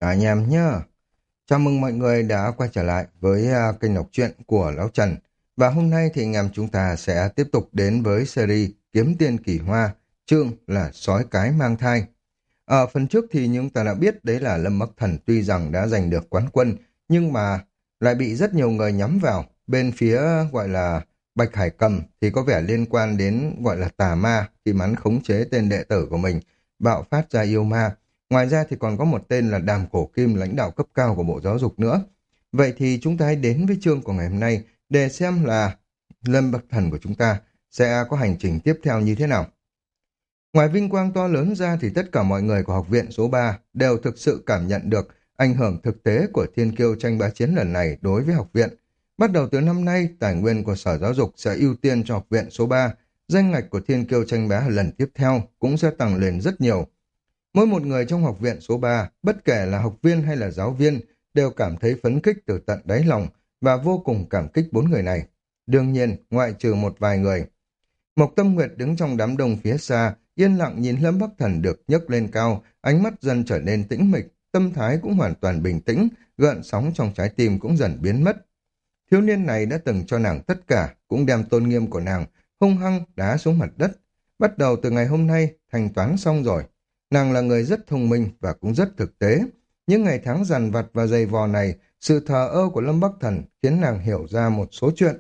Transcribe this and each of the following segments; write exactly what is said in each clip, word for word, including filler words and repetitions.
Cả anh em nhá. Chào mừng mọi người đã quay trở lại với à, kênh đọc truyện của Lão Trần. Và hôm nay thì anh em chúng ta sẽ tiếp tục đến với series Kiếm Tiên Kỳ Hoa, chương là Sói Cái Mang Thai. Ở phần trước thì chúng ta đã biết đấy là Lâm Bắc Thần tuy rằng đã giành được quán quân, nhưng mà lại bị rất nhiều người nhắm vào. Bên phía gọi là Bạch Hải Cầm thì có vẻ liên quan đến gọi là tà ma khi mà hắn khống chế tên đệ tử của mình, bạo phát ra yêu ma. Ngoài ra thì còn có một tên là Đàm Cổ Kim, lãnh đạo cấp cao của Bộ Giáo dục nữa. Vậy thì chúng ta hãy đến với chương của ngày hôm nay để xem là Lâm Bắc Thần của chúng ta sẽ có hành trình tiếp theo như thế nào. Ngoài vinh quang to lớn ra thì tất cả mọi người của học viện số ba đều thực sự cảm nhận được ảnh hưởng thực tế của thiên kiêu tranh bá chiến lần này đối với học viện. Bắt đầu từ năm nay, tài nguyên của Sở Giáo dục sẽ ưu tiên cho học viện số ba, danh ngạch của thiên kiêu tranh bá lần tiếp theo cũng sẽ tăng lên rất nhiều. Mỗi một người trong học viện số ba, bất kể là học viên hay là giáo viên, đều cảm thấy phấn khích từ tận đáy lòng và vô cùng cảm kích bốn người này. Đương nhiên, ngoại trừ một vài người. Mộc Tâm Nguyệt đứng trong đám đông phía xa, yên lặng nhìn Lâm Bắc Thần được nhấc lên cao, ánh mắt dần trở nên tĩnh mịch, tâm thái cũng hoàn toàn bình tĩnh, gợn sóng trong trái tim cũng dần biến mất. Thiếu niên này đã từng cho nàng tất cả, cũng đem tôn nghiêm của nàng hung hăng đá xuống mặt đất. Bắt đầu từ ngày hôm nay, thanh toán xong rồi. Nàng là người rất thông minh và cũng rất thực tế. Những ngày tháng dằn vặt và dày vò này, sự thờ ơ của Lâm Bắc Thần khiến nàng hiểu ra một số chuyện.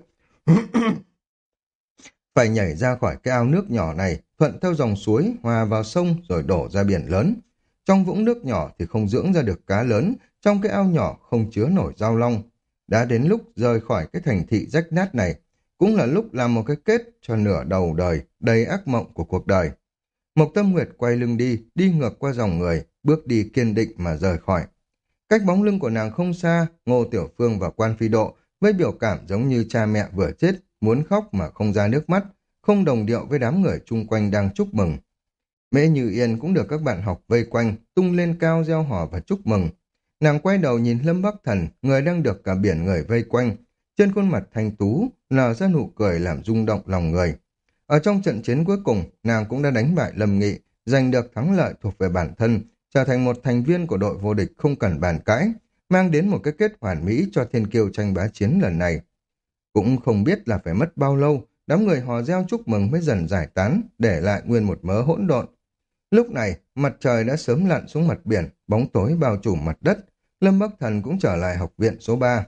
Phải nhảy ra khỏi cái ao nước nhỏ này, thuận theo dòng suối, hòa vào sông rồi đổ ra biển lớn. Trong vũng nước nhỏ thì không dưỡng ra được cá lớn, trong cái ao nhỏ không chứa nổi dao long. Đã đến lúc rời khỏi cái thành thị rách nát này, cũng là lúc làm một cái kết cho nửa đầu đời, đầy ác mộng của cuộc đời. Mộc Tâm Nguyệt quay lưng đi, đi ngược qua dòng người, bước đi kiên định mà rời khỏi. Cách bóng lưng của nàng không xa, Ngô Tiểu Phương và Quan Phi Độ với biểu cảm giống như cha mẹ vừa chết, muốn khóc mà không ra nước mắt, không đồng điệu với đám người chung quanh đang chúc mừng. Mễ Như Yên cũng được các bạn học vây quanh, tung lên cao reo hò và chúc mừng. Nàng quay đầu nhìn Lâm Bắc Thần, người đang được cả biển người vây quanh. Trên khuôn mặt thanh tú, nở ra nụ cười làm rung động lòng người. Ở trong trận chiến cuối cùng, nàng cũng đã đánh bại Lâm Nghị, giành được thắng lợi thuộc về bản thân, trở thành một thành viên của đội vô địch không cần bàn cãi, mang đến một cái kết hoàn mỹ cho thiên kiêu tranh bá chiến lần này. Cũng không biết là phải mất bao lâu, đám người hò reo chúc mừng mới dần giải tán, để lại nguyên một mớ hỗn độn. Lúc này, mặt trời đã sớm lặn xuống mặt biển, bóng tối bao trùm mặt đất. Lâm Bắc Thần cũng trở lại học viện số ba.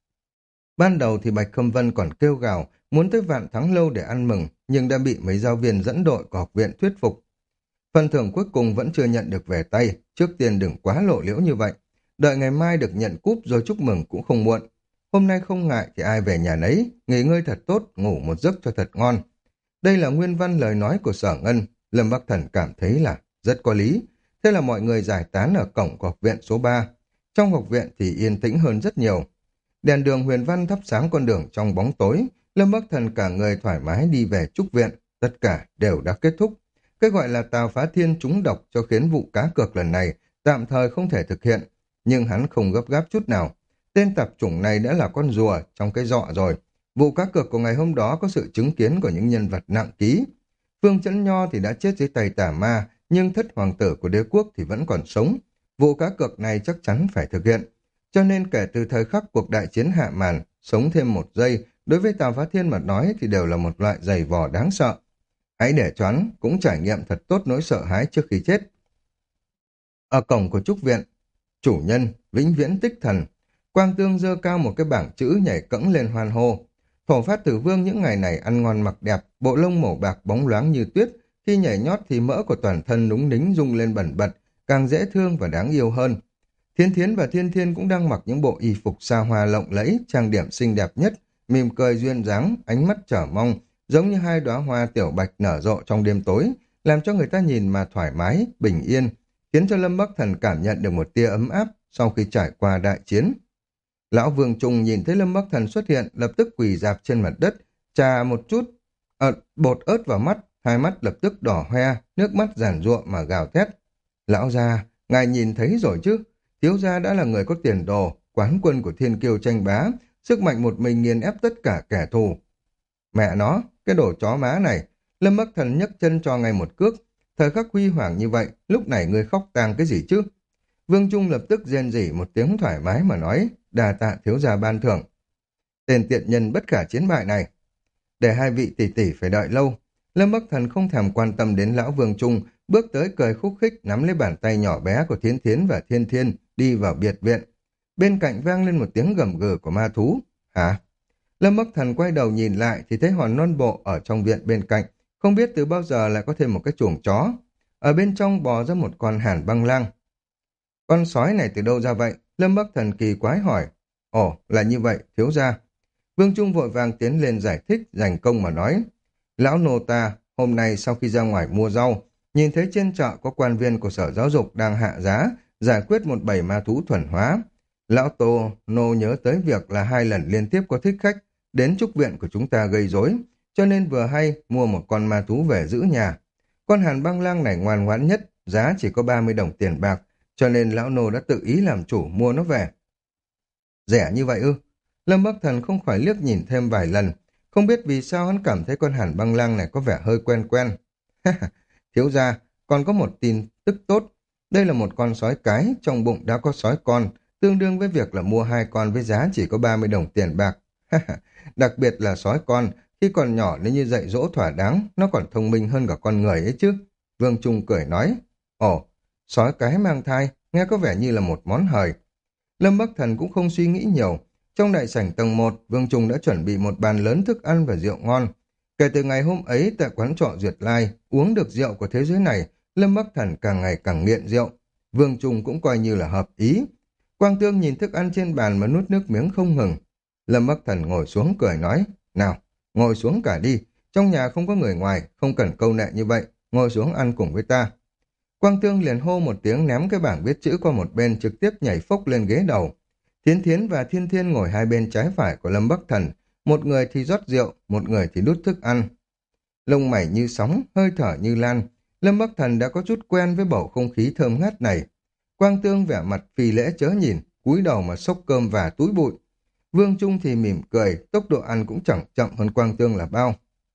Ban đầu thì Bạch Khâm Vân còn kêu gào, muốn tới Vạn Thắng Lâu để ăn mừng, nhưng đã bị mấy giáo viên dẫn đội của học viện thuyết phục. Phần thưởng cuối cùng vẫn chưa nhận được về tay, trước tiên đừng quá lộ liễu như vậy. Đợi ngày mai được nhận cúp rồi chúc mừng cũng không muộn. Hôm nay không ngại thì ai về nhà nấy, nghỉ ngơi thật tốt, ngủ một giấc cho thật ngon. Đây là nguyên văn lời nói của Sở Ngân, Lâm Bắc Thần cảm thấy là rất có lý. Thế là mọi người giải tán ở cổng của học viện số ba. Trong học viện thì yên tĩnh hơn rất nhiều. Đèn đường huyền văn thắp sáng con đường trong bóng tối, Lâm Bắc Thần cả người thoải mái đi về trúc viện, tất cả đều đã kết thúc. Cái gọi là Tào Phá Thiên trúng độc cho khiến vụ cá cược lần này tạm thời không thể thực hiện, nhưng hắn không gấp gáp chút nào. Tên tạp chủng này đã là con rùa trong cái giọ rồi. Vụ cá cược của ngày hôm đó có sự chứng kiến của những nhân vật nặng ký. Phương Chấn Nho thì đã chết dưới tay tà ma, nhưng thất hoàng tử của đế quốc thì vẫn còn sống. Vụ cá cược này chắc chắn phải thực hiện. Cho nên kể từ thời khắc cuộc đại chiến hạ màn, sống thêm một giây, đối với Tào Phá Thiên mà nói thì đều là một loại giày vò đáng sợ. Hãy để cho hắn cũng trải nghiệm thật tốt nỗi sợ hãi trước khi chết. Ở cổng của trúc viện, chủ nhân, vĩnh viễn tích thần, Quang Tương giơ cao một cái bảng chữ nhảy cẫng lên hoan hô. Thổ Phát Tử Vương những ngày này ăn ngon mặc đẹp, bộ lông màu bạc bóng loáng như tuyết, khi nhảy nhót thì mỡ của toàn thân núng nính rung lên bẩn bật, càng dễ thương và đáng yêu hơn. Thiên Thiến và Thiên Thiên cũng đang mặc những bộ y phục xa hoa lộng lẫy, trang điểm xinh đẹp nhất, mỉm cười duyên dáng, ánh mắt chờ mong, giống như hai đóa hoa tiểu bạch nở rộ trong đêm tối, làm cho người ta nhìn mà thoải mái, bình yên, khiến cho Lâm Bắc Thần cảm nhận được một tia ấm áp sau khi trải qua đại chiến. Lão Vương Trung nhìn thấy Lâm Bắc Thần xuất hiện, lập tức quỳ rạp trên mặt đất, trà một chút ờ, bột ớt vào mắt, hai mắt lập tức đỏ hoe, nước mắt giàn giụa mà gào thét. Lão gia, ngài nhìn thấy rồi chứ? Thiếu gia đã là người có tiền đồ, quán quân của thiên kiêu tranh bá, sức mạnh một mình nghiền ép tất cả kẻ thù. Mẹ nó, cái đồ chó má này! Lâm Bắc Thần nhấc chân cho ngay một cước. Thời khắc huy hoàng như vậy, lúc này ngươi khóc tang cái gì chứ? Vương Trung lập tức rên rỉ một tiếng thoải mái mà nói, đà tạ thiếu gia ban thưởng. Tên tiện nhân bất khả chiến bại này. Để hai vị tỷ tỷ phải đợi lâu. Lâm Bắc Thần không thèm quan tâm đến lão Vương Trung, bước tới cười khúc khích nắm lấy bàn tay nhỏ bé của Thiến Thiến và Thiên Thiên đi vào biệt viện. Bên cạnh vang lên một tiếng gầm gừ của ma thú. Hả? Lâm Bắc Thần quay đầu nhìn lại thì thấy hòn non bộ ở trong viện bên cạnh, không biết từ bao giờ lại có thêm một cái chuồng chó. Ở bên trong bò ra một con hàn băng lang. Con sói này từ đâu ra vậy? Lâm Bắc Thần kỳ quái hỏi. Ồ, là như vậy, thiếu gia. Vương Trung vội vàng tiến lên giải thích, giành công mà nói. Lão nô ta, hôm nay sau khi ra ngoài mua rau, nhìn thấy trên chợ có quan viên của sở giáo dục đang hạ giá, giải quyết một bầy ma thú thuần hóa. Lão Tô, nô nhớ tới việc là hai lần liên tiếp có thích khách đến trúc viện của chúng ta gây rối, cho nên vừa hay mua một con ma thú về giữ nhà. Con hàn băng lang này ngoan ngoãn nhất, giá chỉ có ba mươi đồng tiền bạc, cho nên lão nô đã tự ý làm chủ mua nó về. Rẻ như vậy ư? Lâm Bắc Thần không khỏi liếc nhìn thêm vài lần, không biết vì sao hắn cảm thấy con hàn băng lang này có vẻ hơi quen quen. Thiếu gia, còn có một tin tức tốt. Đây là một con sói cái, trong bụng đã có sói con, tương đương với việc là mua hai con với giá chỉ có ba mươi đồng tiền bạc. Đặc biệt là sói con, khi còn nhỏ nếu như dạy dỗ thỏa đáng, nó còn thông minh hơn cả con người ấy chứ. Vương Trung cười nói, ồ, sói cái mang thai, nghe có vẻ như là một món hời. Lâm Bắc Thần cũng không suy nghĩ nhiều. Trong đại sảnh tầng một, Vương Trung đã chuẩn bị một bàn lớn thức ăn và rượu ngon. Kể từ ngày hôm ấy tại quán trọ Duyệt Lai, uống được rượu của thế giới này, Lâm Bắc Thần càng ngày càng nghiện rượu. Vương Trung cũng coi như là hợp ý. Quang Tương nhìn thức ăn trên bàn mà nuốt nước miếng không ngừng. Lâm Bắc Thần ngồi xuống cười nói, nào, ngồi xuống cả đi, trong nhà không có người ngoài, không cần câu nệ như vậy, ngồi xuống ăn cùng với ta. Quang Tương liền hô một tiếng ném cái bảng viết chữ qua một bên trực tiếp nhảy phốc lên ghế đầu. Thiến Thiến và Thiên Thiên ngồi hai bên trái phải của Lâm Bắc Thần, một người thì rót rượu, một người thì đút thức ăn. Lông mày như sóng, hơi thở như lan, Lâm Bắc Thần đã có chút quen với bầu không khí thơm ngát này. Quang Tương vẻ mặt phi lễ chớ nhìn, cúi đầu mà xốc cơm và túi bụi. Vương Trung thì mỉm cười, tốc độ ăn cũng chẳng chậm hơn Quang Tương là bao.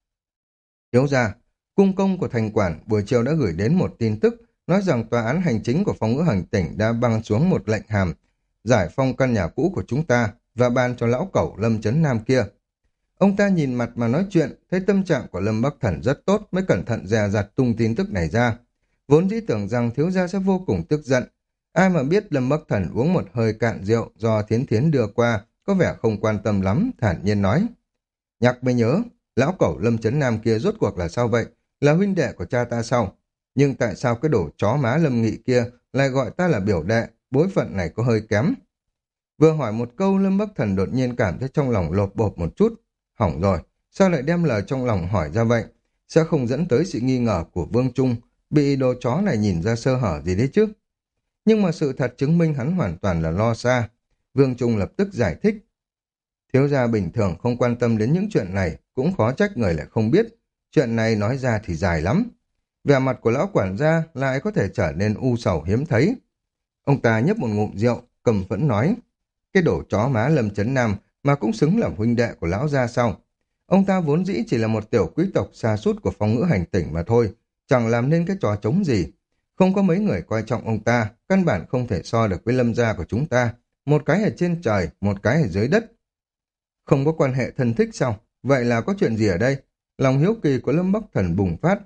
Thiếu gia, cung công của thành quản buổi chiều đã gửi đến một tin tức, nói rằng tòa án hành chính của Phong Ngữ Hành tỉnh đã băng xuống một lệnh hàm, giải phong căn nhà cũ của chúng ta và ban cho lão cẩu Lâm Chấn Nam kia. Ông ta nhìn mặt mà nói chuyện, thấy tâm trạng của Lâm Bắc Thần rất tốt mới cẩn thận dè dặt tung tin tức này ra. Vốn dĩ tưởng rằng thiếu gia sẽ vô cùng tức giận. Ai mà biết Lâm Bắc Thần uống một hơi cạn rượu do Thiến Thiến đưa qua, có vẻ không quan tâm lắm, thản nhiên nói. Nhắc mới nhớ, lão cẩu Lâm Chấn Nam kia rốt cuộc là sao vậy? Là huynh đệ của cha ta sao? Nhưng tại sao cái đồ chó má Lâm Nghị kia lại gọi ta là biểu đệ, bối phận này có hơi kém. Vừa hỏi một câu, Lâm Bắc Thần đột nhiên cảm thấy trong lòng lột bột một chút. Hỏng rồi, sao lại đem lời trong lòng hỏi ra vậy? Sẽ không dẫn tới sự nghi ngờ của Vương Trung, bị đồ chó này nhìn ra sơ hở gì đấy chứ? Nhưng mà sự thật chứng minh hắn hoàn toàn là lo xa. Vương Trung lập tức giải thích. Thiếu gia bình thường không quan tâm đến những chuyện này, cũng khó trách người lại không biết. Chuyện này nói ra thì dài lắm. Vẻ mặt của lão quản gia lại có thể trở nên u sầu hiếm thấy. Ông ta nhấp một ngụm rượu, cầm phẫn nói. Cái đồ chó má Lâm Chấn Nam mà cũng xứng làm huynh đệ của lão gia sao? Ông ta vốn dĩ chỉ là một tiểu quý tộc xa sút của Phong Ngữ Hành tỉnh mà thôi, chẳng làm nên cái trò trống gì. Không có mấy người coi trọng ông ta, căn bản không thể so được với Lâm gia của chúng ta. Một cái ở trên trời, một cái ở dưới đất. Không có quan hệ thân thích sao? Vậy là có chuyện gì ở đây? Lòng hiếu kỳ của Lâm Bắc Thần bùng phát.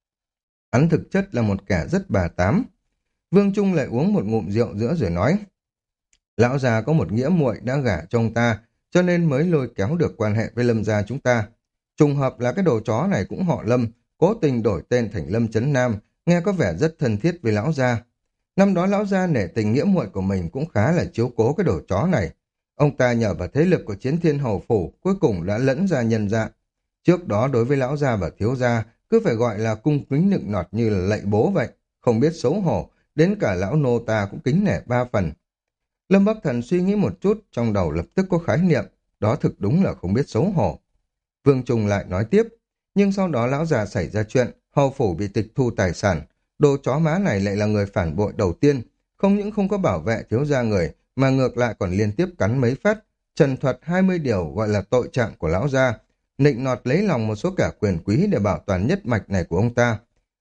Hắn thực chất là một kẻ rất bà tám. Vương Trung lại uống một ngụm rượu giữa rồi nói. Lão già có một nghĩa muội đã gả cho ông ta, cho nên mới lôi kéo được quan hệ với Lâm gia chúng ta. Trùng hợp là cái đồ chó này cũng họ Lâm, cố tình đổi tên thành Lâm Chấn Nam, nghe có vẻ rất thân thiết với lão gia. Năm đó lão gia nể tình nghĩa muội của mình cũng khá là chiếu cố cái đồ chó này. Ông ta nhờ vào thế lực của Chiến Thiên Hầu Phủ cuối cùng đã lẫn ra nhân dạ. Trước đó đối với lão gia và thiếu gia cứ phải gọi là cung kính nịnh nọt như là lạy bố vậy, không biết xấu hổ, đến cả lão nô ta cũng kính nể ba phần. Lâm Bắc Thần suy nghĩ một chút, trong đầu lập tức có khái niệm, đó thực đúng là không biết xấu hổ. Vương Trung lại nói tiếp, nhưng sau đó lão già xảy ra chuyện, hầu phủ bị tịch thu tài sản, đồ chó má này lại là người phản bội đầu tiên, không những không có bảo vệ thiếu gia người, mà ngược lại còn liên tiếp cắn mấy phát, trần thuật hai mươi điều gọi là tội trạng của lão gia, nịnh nọt lấy lòng một số cả quyền quý để bảo toàn nhất mạch này của ông ta.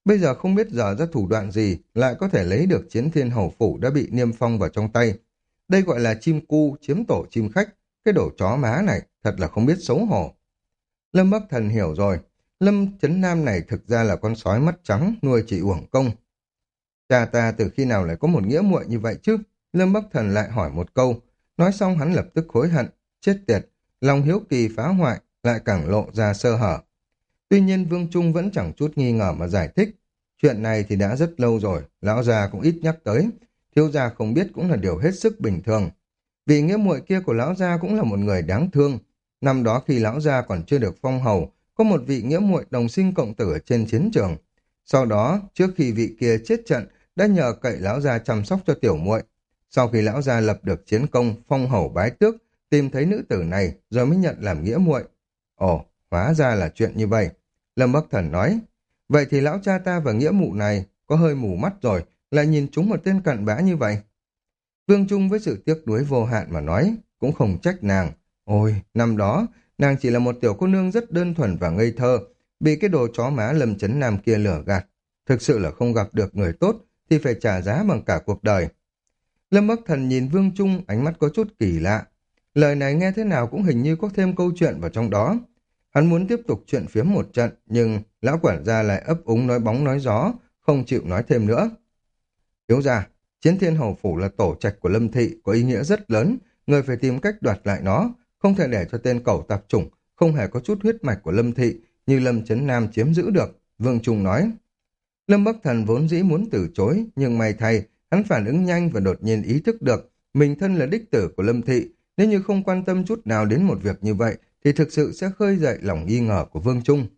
Bây giờ không biết giờ ra thủ đoạn gì lại có thể lấy được Chiến Thiên Hầu Phủ đã bị niêm phong vào trong tay. Đây gọi là chim cu chiếm tổ chim khách, cái đồ chó má này thật là không biết xấu hổ. Lâm Bắc Thần hiểu rồi, Lâm Chấn Nam này thực ra là con sói mắt trắng nuôi chỉ uổng công. Cha ta từ khi nào lại có một nghĩa muội như vậy chứ? Lâm Bắc Thần lại hỏi một câu, nói xong hắn lập tức hối hận, chết tiệt, lòng hiếu kỳ phá hoại lại càng lộ ra sơ hở. Tuy nhiên Vương Trung vẫn chẳng chút nghi ngờ mà giải thích, chuyện này thì đã rất lâu rồi, lão già cũng ít nhắc tới, thiếu gia không biết cũng là điều hết sức bình thường. Vì nghĩa muội kia của lão gia cũng là một người đáng thương. Năm đó khi lão gia còn chưa được phong hầu, có một vị nghĩa muội đồng sinh cộng tử ở trên chiến trường. Sau đó, trước khi vị kia chết trận, đã nhờ cậy lão gia chăm sóc cho tiểu muội. Sau khi lão gia lập được chiến công, phong hầu bái tước, tìm thấy nữ tử này rồi mới nhận làm nghĩa muội. Ồ, hóa ra là chuyện như vậy. Lâm Bắc Thần nói, vậy thì lão cha ta và nghĩa mụ này có hơi mù mắt rồi, lại nhìn chúng một tên cặn bã như vậy. Vương Trung với sự tiếc nuối vô hạn mà nói, cũng không trách nàng. Ôi, năm đó, nàng chỉ là một tiểu cô nương rất đơn thuần và ngây thơ, bị cái đồ chó má Lâm Chấn Nam kia lừa gạt. Thực sự là không gặp được người tốt, thì phải trả giá bằng cả cuộc đời. Lâm Bắc Thần nhìn Vương Trung, ánh mắt có chút kỳ lạ. Lời này nghe thế nào cũng hình như có thêm câu chuyện vào trong đó. Hắn muốn tiếp tục chuyện phiếm một trận, nhưng lão quản gia lại ấp úng nói bóng nói gió, không chịu nói thêm nữa. Thiếu gia, Chiến Thiên Hầu Phủ là tổ trạch của Lâm Thị, có ý nghĩa rất lớn, người phải tìm cách đoạt lại nó, không thể để cho tên cẩu tạp chủng, không hề có chút huyết mạch của Lâm Thị, như Lâm Chấn Nam chiếm giữ được, Vương Trung nói. Lâm Bắc Thần vốn dĩ muốn từ chối, nhưng may thay, hắn phản ứng nhanh và đột nhiên ý thức được, mình thân là đích tử của Lâm Thị, nếu như không quan tâm chút nào đến một việc như vậy, thì thực sự sẽ khơi dậy lòng nghi ngờ của Vương Trung.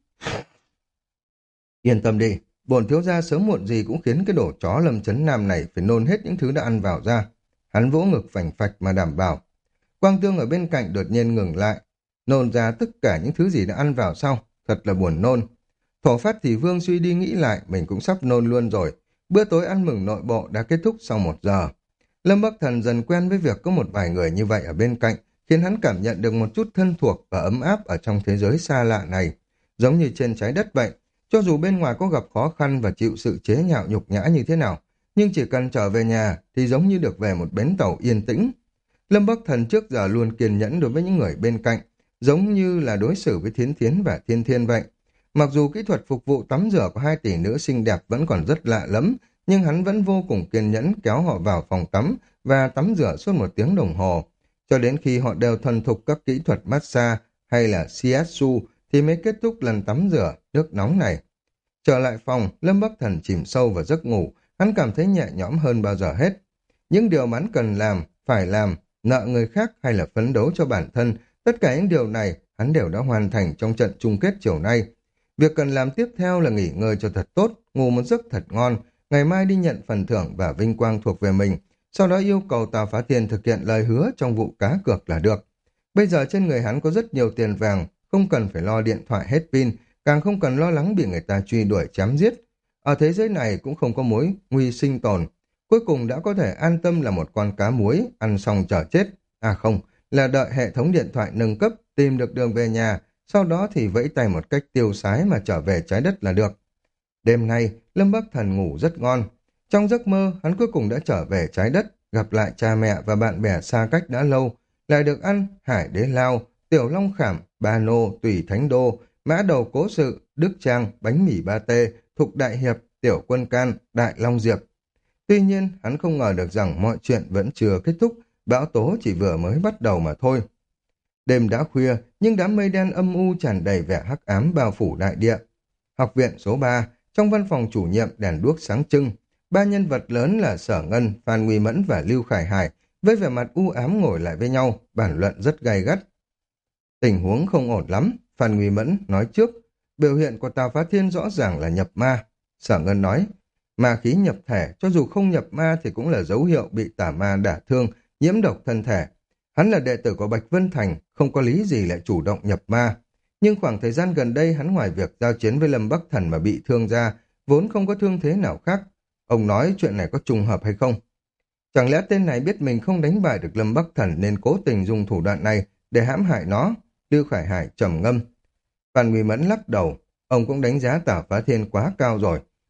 Yên tâm đi, bổn thiếu gia sớm muộn gì cũng khiến cái đồ chó Lâm Chấn Nam này phải nôn hết những thứ đã ăn vào ra. Hắn vỗ ngực phành phạch mà đảm bảo. Quang Tương ở bên cạnh đột nhiên ngừng lại, nôn ra tất cả những thứ gì đã ăn vào sau, thật là buồn nôn. Thổ Phát thì Vương suy đi nghĩ lại, mình cũng sắp nôn luôn rồi. Bữa tối ăn mừng nội bộ đã kết thúc sau một giờ. Lâm Bắc Thần dần quen với việc có một vài người như vậy ở bên cạnh, khiến hắn cảm nhận được một chút thân thuộc và ấm áp ở trong thế giới xa lạ này. Giống như trên trái đất vậy, cho dù bên ngoài có gặp khó khăn và chịu sự chế nhạo nhục nhã như thế nào, nhưng chỉ cần trở về nhà thì giống như được về một bến tàu yên tĩnh. Lâm Bắc Thần trước giờ luôn kiên nhẫn đối với những người bên cạnh, giống như là đối xử với Thiến Thiến và Thiên Thiên vậy. Mặc dù kỹ thuật phục vụ tắm rửa của hai tỷ nữ xinh đẹp vẫn còn rất lạ lẫm, nhưng hắn vẫn vô cùng kiên nhẫn kéo họ vào phòng tắm và tắm rửa suốt một tiếng đồng hồ. Cho đến khi họ đều thuần thục các kỹ thuật massage hay là shiatsu thì mới kết thúc lần tắm rửa nước nóng này. Trở lại phòng, Lâm Bắc Thần chìm sâu vào giấc ngủ, hắn cảm thấy nhẹ nhõm hơn bao giờ hết. Những điều mà hắn cần làm, phải làm, nợ người khác hay là phấn đấu cho bản thân, tất cả những điều này hắn đều đã hoàn thành trong trận chung kết chiều nay. Việc cần làm tiếp theo là nghỉ ngơi cho thật tốt, ngủ một giấc thật ngon, ngày mai đi nhận phần thưởng và vinh quang thuộc về mình, sau đó yêu cầu Tào Phá Thiên thực hiện lời hứa trong vụ cá cược là được. Bây giờ trên người hắn có rất nhiều tiền vàng, không cần phải lo điện thoại hết pin, càng không cần lo lắng bị người ta truy đuổi chém giết. Ở thế giới này cũng không có mối nguy sinh tồn. Cuối cùng đã có thể an tâm là một con cá muối, ăn xong chờ chết. À không, là đợi hệ thống điện thoại nâng cấp, tìm được đường về nhà, sau đó thì vẫy tay một cách tiêu sái mà trở về trái đất là được. Đêm nay, Lâm Bắc Thần ngủ rất ngon. Trong giấc mơ, hắn cuối cùng đã trở về trái đất, gặp lại cha mẹ và bạn bè xa cách đã lâu, lại được ăn hải đế lao, tiểu long khảm, ba nô, tùy thánh đô, mã đầu cố sự, đức trang, bánh mì ba tê, thục đại hiệp, tiểu quân can, đại long diệp. Tuy nhiên, hắn không ngờ được rằng mọi chuyện vẫn chưa kết thúc, bão tố chỉ vừa mới bắt đầu mà thôi. Đêm đã khuya, nhưng đám mây đen âm u tràn đầy vẻ hắc ám bao phủ đại địa. Học viện số ba, trong văn phòng chủ nhiệm đèn đuốc sáng trưng, ba nhân vật lớn là Sở Ngân, Phan Nguy Mẫn và Lưu Khải Hải với vẻ mặt u ám ngồi lại với nhau, bàn luận rất gay gắt. Tình huống không ổn lắm, Phan Nguy Mẫn nói trước, biểu hiện của Tào Phá Thiên rõ ràng là nhập ma. Sở Ngân nói, ma khí nhập thể, cho dù không nhập ma thì cũng là dấu hiệu bị tà ma đả thương, nhiễm độc thân thể. Hắn là đệ tử của Bạch Vân Thành, không có lý gì lại chủ động nhập ma. Nhưng khoảng thời gian gần đây hắn ngoài việc giao chiến với Lâm Bắc Thần mà bị thương ra, vốn không có thương thế nào khác. Ông nói chuyện này có trùng hợp hay không? Chẳng lẽ tên này biết mình không đánh bại được Lâm Bắc Thần nên cố tình dùng thủ đoạn này để hãm hại nó? Lưu Khải Hải trầm ngâm. Phan Nguy Mẫn lắc đầu, ông cũng đánh giá Tào Phá Thiên quá cao rồi.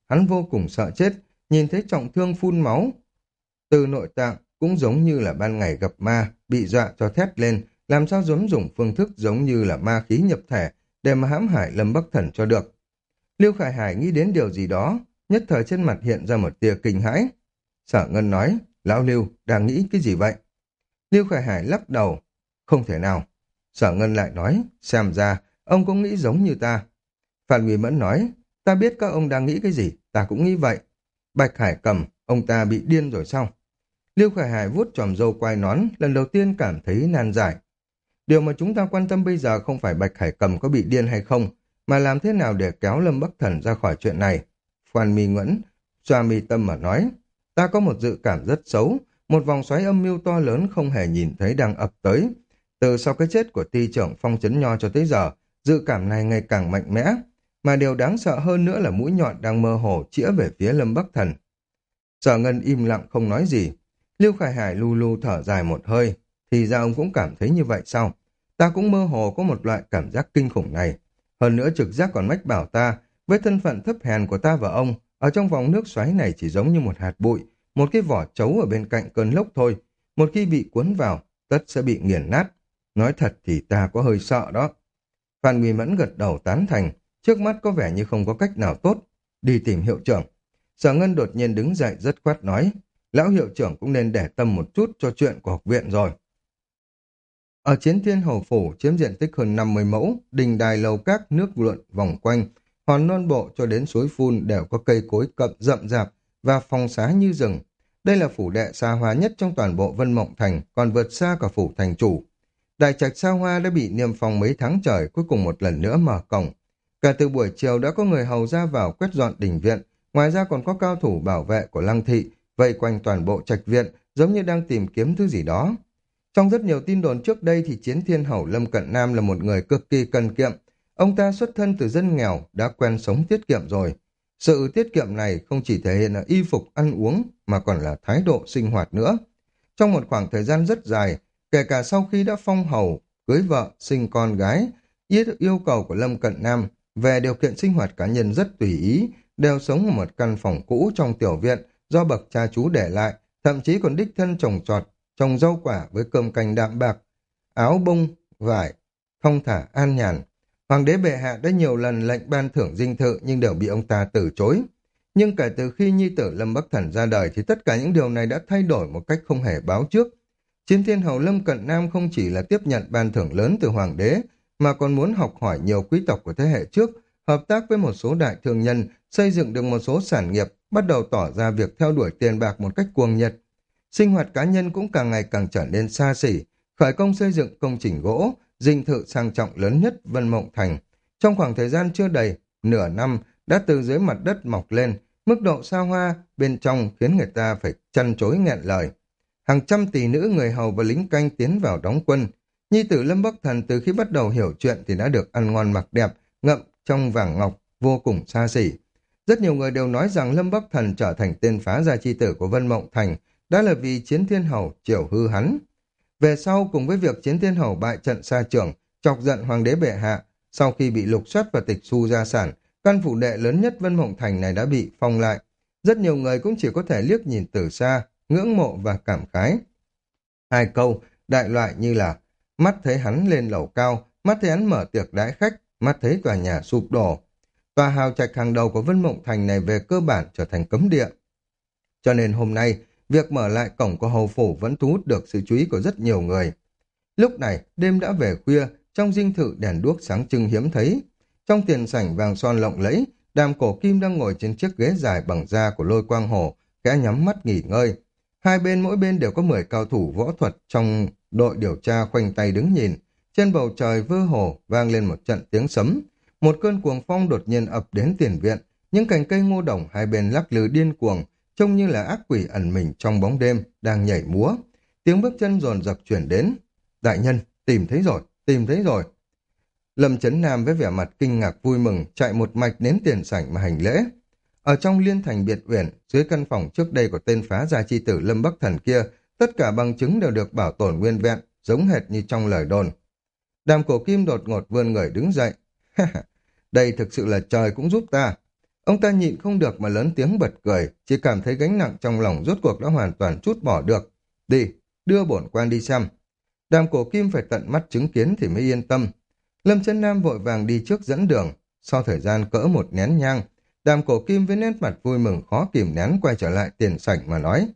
hắn vô cùng sợ chết, nhìn thấy trọng thương phun máu từ nội tạng cũng giống như là ban ngày gặp ma, bị dọa cho thét lên, làm sao dám dùng phương thức giống như là ma khí nhập thể để mà hãm hại Lâm Bắc Thần cho được. Lưu Khải Hải nghĩ đến điều gì đó, nhất thời trên mặt hiện ra một tia kinh hãi. Sở Ngân nói, lão Lưu, đang nghĩ cái gì vậy? Lưu Khải Hải lắc đầu, không thể nào. Sở Ngân lại nói, xem ra, ông cũng nghĩ giống như ta. Phan Nguy Mẫn nói, ta biết các ông đang nghĩ cái gì, ta cũng nghĩ vậy. Bạch Hải Cầm, ông ta bị điên rồi sao? Lưu Khải Hải vuốt chòm râu quai nón, lần đầu tiên cảm thấy nan giải. Điều mà chúng ta quan tâm bây giờ không phải Bạch Hải Cầm có bị điên hay không, mà làm thế nào để kéo Lâm Bắc Thần ra khỏi chuyện này. Phan Mi Nguyễn xoa mi tâm mà nói, ta có một dự cảm rất xấu, một vòng xoáy âm mưu to lớn không hề nhìn thấy đang ập tới. Từ sau cái chết của ty trưởng Phong Chấn Nho cho tới giờ, dự cảm này ngày càng mạnh mẽ, mà điều đáng sợ hơn nữa là mũi nhọn đang mơ hồ chĩa về phía Lâm Bắc Thần. Sở Ngân im lặng không nói gì. Lưu Khải Hải lu lu thở dài một hơi, thì ra ông cũng cảm thấy như vậy sao? Ta cũng mơ hồ có một loại cảm giác kinh khủng này. Hơn nữa trực giác còn mách bảo ta, với thân phận thấp hèn của ta và ông, ở trong vòng nước xoáy này chỉ giống như một hạt bụi, một cái vỏ trấu ở bên cạnh cơn lốc thôi. Một khi bị cuốn vào, tất sẽ bị nghiền nát. Nói thật thì ta có hơi sợ đó. Phan Nguy Mẫn gật đầu tán thành, trước mắt có vẻ như không có cách nào tốt. Đi tìm hiệu trưởng. Sở Ngân đột nhiên đứng dậy rất khoát nói, lão hiệu trưởng cũng nên để tâm một chút cho chuyện của học viện rồi. Ở Chiến Thiên Hầu Phủ chiếm diện tích hơn năm mươi mẫu, đình đài lầu các nước luộn vòng quanh, hòn non bộ cho đến suối phun đều có cây cối cậm rậm rạp và phong xá như rừng. Đây là phủ đệ xa hoa nhất trong toàn bộ Vân Mộng Thành, còn vượt xa cả phủ thành chủ. Đại trạch xa hoa đã bị niêm phong mấy tháng trời, cuối cùng một lần nữa mở cổng. Cả từ buổi chiều đã có người hầu ra vào quét dọn đình viện, ngoài ra còn có cao thủ bảo vệ của Lăng Thị vây quanh toàn bộ trạch viện, giống như đang tìm kiếm thứ gì đó. Trong rất nhiều tin đồn trước đây thì Chiến Thiên Hầu Lâm Cận Nam là một người cực kỳ cần kiệm. Ông ta xuất thân từ dân nghèo, đã quen sống tiết kiệm rồi. Sự tiết kiệm này không chỉ thể hiện ở y phục ăn uống, mà còn là thái độ sinh hoạt nữa. Trong một khoảng thời gian rất dài, kể cả sau khi đã phong hầu, cưới vợ, sinh con gái, yêu cầu của Lâm Cận Nam về điều kiện sinh hoạt cá nhân rất tùy ý, đều sống ở một căn phòng cũ trong tiểu viện do bậc cha chú để lại, thậm chí còn đích thân trồng trọt, trồng rau quả với cơm canh đạm bạc, áo bông, vải, thong thả an nhàn. Hoàng đế bệ hạ đã nhiều lần lệnh ban thưởng dinh thự nhưng đều bị ông ta từ chối. Nhưng kể từ khi nhi tử Lâm Bắc Thần ra đời thì tất cả những điều này đã thay đổi một cách không hề báo trước. Chiến Thiên Hầu Lâm Cận Nam không chỉ là tiếp nhận ban thưởng lớn từ hoàng đế, mà còn muốn học hỏi nhiều quý tộc của thế hệ trước, hợp tác với một số đại thương nhân, xây dựng được một số sản nghiệp, bắt đầu tỏ ra việc theo đuổi tiền bạc một cách cuồng nhiệt. Sinh hoạt cá nhân cũng càng ngày càng trở nên xa xỉ, khởi công xây dựng công trình gỗ, dinh thự sang trọng lớn nhất Vân Mộng Thành. Trong khoảng thời gian chưa đầy, nửa năm đã từ dưới mặt đất mọc lên, mức độ xa hoa bên trong khiến người ta phải chăn chối nghẹn lời. Hàng trăm tỷ nữ người hầu và lính canh tiến vào đóng quân. Nhi tử Lâm Bắc Thần từ khi bắt đầu hiểu chuyện thì đã được ăn ngon mặc đẹp, ngậm trong vàng ngọc, vô cùng xa xỉ. Rất nhiều người đều nói rằng Lâm Bắc Thần trở thành tên phá gia chi tử của Vân Mộng Thành đã là vì Chiến Thiên Hầu chiều hư hắn. Về sau cùng với việc Chiến Thiên Hầu bại trận xa trường, chọc giận hoàng đế bệ hạ, sau khi bị lục soát và tịch thu gia sản, căn phủ đệ lớn nhất Vân Mộng Thành này đã bị phong lại. Rất nhiều người cũng chỉ có thể liếc nhìn từ xa, ngưỡng mộ và cảm khái. Hai câu đại loại như là mắt thấy hắn lên lầu cao, mắt thấy hắn mở tiệc đãi khách, mắt thấy tòa nhà sụp đổ. Tòa hào trạch hàng đầu của Vân Mộng Thành này về cơ bản trở thành cấm địa. Cho nên hôm nay, việc mở lại cổng của hầu phủ vẫn thu hút được sự chú ý của rất nhiều người. Lúc này, đêm đã về khuya, trong dinh thự đèn đuốc sáng trưng hiếm thấy. Trong tiền sảnh vàng son lộng lẫy, Đàm Cổ Kim đang ngồi trên chiếc ghế dài bằng da của Lôi Quang Hổ, khẽ nhắm mắt nghỉ ngơi. Hai bên mỗi bên đều có mười cao thủ võ thuật trong đội điều tra khoanh tay đứng nhìn. Trên bầu trời vơ hồ vang lên một trận tiếng sấm. Một cơn cuồng phong đột nhiên ập đến tiền viện, những cành cây ngô đồng hai bên lắc lư điên cuồng, trông như là ác quỷ ẩn mình trong bóng đêm, đang nhảy múa. Tiếng bước chân dồn dập chuyển đến. Đại nhân, tìm thấy rồi, tìm thấy rồi. Lâm Chấn Nam với vẻ mặt kinh ngạc vui mừng, chạy một mạch đến tiền sảnh mà hành lễ. Ở trong liên thành biệt uyển, dưới căn phòng trước đây của tên phá gia chi tử Lâm Bắc Thần kia, tất cả bằng chứng đều được bảo tồn nguyên vẹn, giống hệt như trong lời đồn. Đàm Cổ Kim đột ngột vươn người đứng dậy. Đây thực sự là trời cũng giúp ta. Ông ta nhịn không được mà lớn tiếng bật cười, chỉ cảm thấy gánh nặng trong lòng rốt cuộc đã hoàn toàn trút bỏ được. Đi, đưa bổn quan đi xem. Đàm Cổ Kim phải tận mắt chứng kiến thì mới yên tâm. Lâm Chấn Nam vội vàng đi trước dẫn đường. Sau thời gian cỡ một nén nhang, Đàm Cổ Kim với nét mặt vui mừng khó kìm nén quay trở lại tiền sảnh mà nói.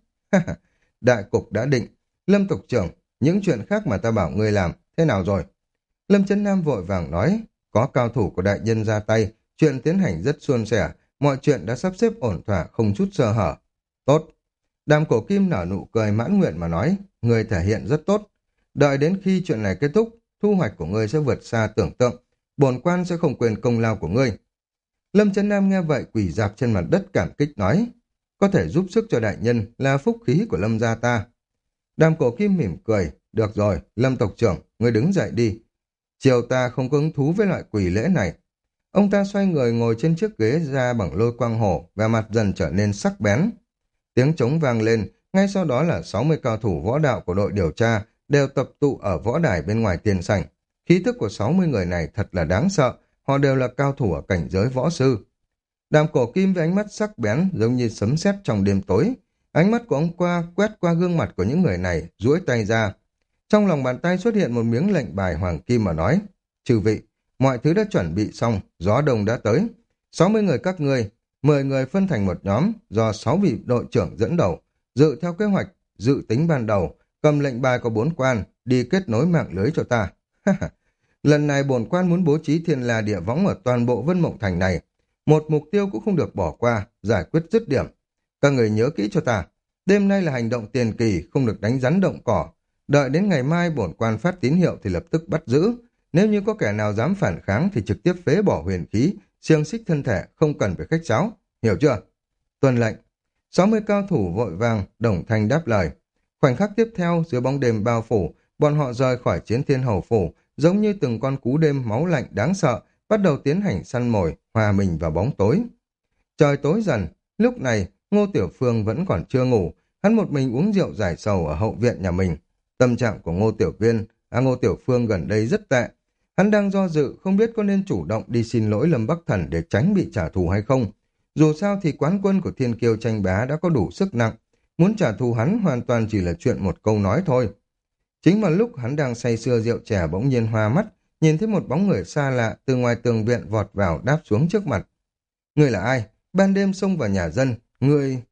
Đại cục đã định. Lâm Tộc trưởng, những chuyện khác mà ta bảo ngươi làm, thế nào rồi? Lâm Chấn Nam vội vàng nói, có cao thủ của đại nhân ra tay, chuyện tiến hành rất suôn sẻ, mọi chuyện đã sắp xếp ổn thỏa không chút sơ hở. Tốt. Đàm Cổ Kim nở nụ cười mãn nguyện mà nói, ngươi thể hiện rất tốt. Đợi đến khi chuyện này kết thúc, thu hoạch của ngươi sẽ vượt xa tưởng tượng, bổn quan sẽ không quên công lao của ngươi. Lâm Chấn Nam nghe vậy quỳ dạp trên mặt đất cảm kích nói, có thể giúp sức cho đại nhân là phúc khí của Lâm gia ta. Đàm Cổ Kim mỉm cười, được rồi, Lâm tộc trưởng, ngươi đứng dậy đi. Chiều ta không có hứng thú với loại quỷ lễ này. Ông ta xoay người ngồi trên chiếc ghế ra bằng lôi quang hổ, và mặt dần trở nên sắc bén. Tiếng trống vang lên, ngay sau đó là sáu mươi cao thủ võ đạo của đội điều tra đều tập tụ ở võ đài bên ngoài tiền sảnh. Khí thức của sáu mươi người này thật là đáng sợ, họ đều là cao thủ ở cảnh giới võ sư. Đàm Cổ Kim với ánh mắt sắc bén giống như sấm sét trong đêm tối. Ánh mắt của ông qua quét qua gương mặt của những người này, duỗi tay ra. Trong lòng bàn tay xuất hiện một miếng lệnh bài hoàng kim mà nói, chư vị, mọi thứ đã chuẩn bị xong, gió đông đã tới. sáu mươi người các ngươi, mười người phân thành một nhóm do sáu vị đội trưởng dẫn đầu, dự theo kế hoạch, dự tính ban đầu, cầm lệnh bài có bốn quan, đi kết nối mạng lưới cho ta. Lần này bổn quan muốn bố trí thiên la địa võng ở toàn bộ Vân Mộng Thành này. Một mục tiêu cũng không được bỏ qua, giải quyết dứt điểm. Các người nhớ kỹ cho ta, đêm nay là hành động tiền kỳ, không được đánh rắn động cỏ. Đợi đến ngày mai bổn quan phát tín hiệu thì lập tức bắt giữ. Nếu như có kẻ nào dám phản kháng thì trực tiếp phế bỏ huyền khí, xiềng xích thân thể, không cần phải khách sáo. Hiểu chưa? Tuân lệnh. sáu mươi cao thủ vội vàng, đồng thanh đáp lời. Khoảnh khắc tiếp theo, dưới bóng đêm bao phủ, bọn họ rời khỏi chiến thiên hầu phủ, giống như từng con cú đêm máu lạnh đáng sợ, bắt đầu tiến hành săn mồi, hòa mình vào bóng tối. Trời tối dần, lúc này Ngô Tiểu Phương vẫn còn chưa ngủ, hắn một mình uống rượu giải sầu ở hậu viện nhà mình. Tâm trạng của Ngô Tiểu Viên, à Ngô Tiểu Phương gần đây rất tệ. Hắn đang do dự không biết có nên chủ động đi xin lỗi Lâm Bắc Thần để tránh bị trả thù hay không. Dù sao thì quán quân của Thiên Kiêu tranh bá đã có đủ sức nặng, muốn trả thù hắn hoàn toàn chỉ là chuyện một câu nói thôi. Chính vào lúc hắn đang say sưa rượu chè bỗng nhiên hoa mắt, nhìn thấy một bóng người xa lạ từ ngoài tường viện vọt vào đáp xuống trước mặt. Người là ai? Ban đêm xông vào nhà dân, ngươi...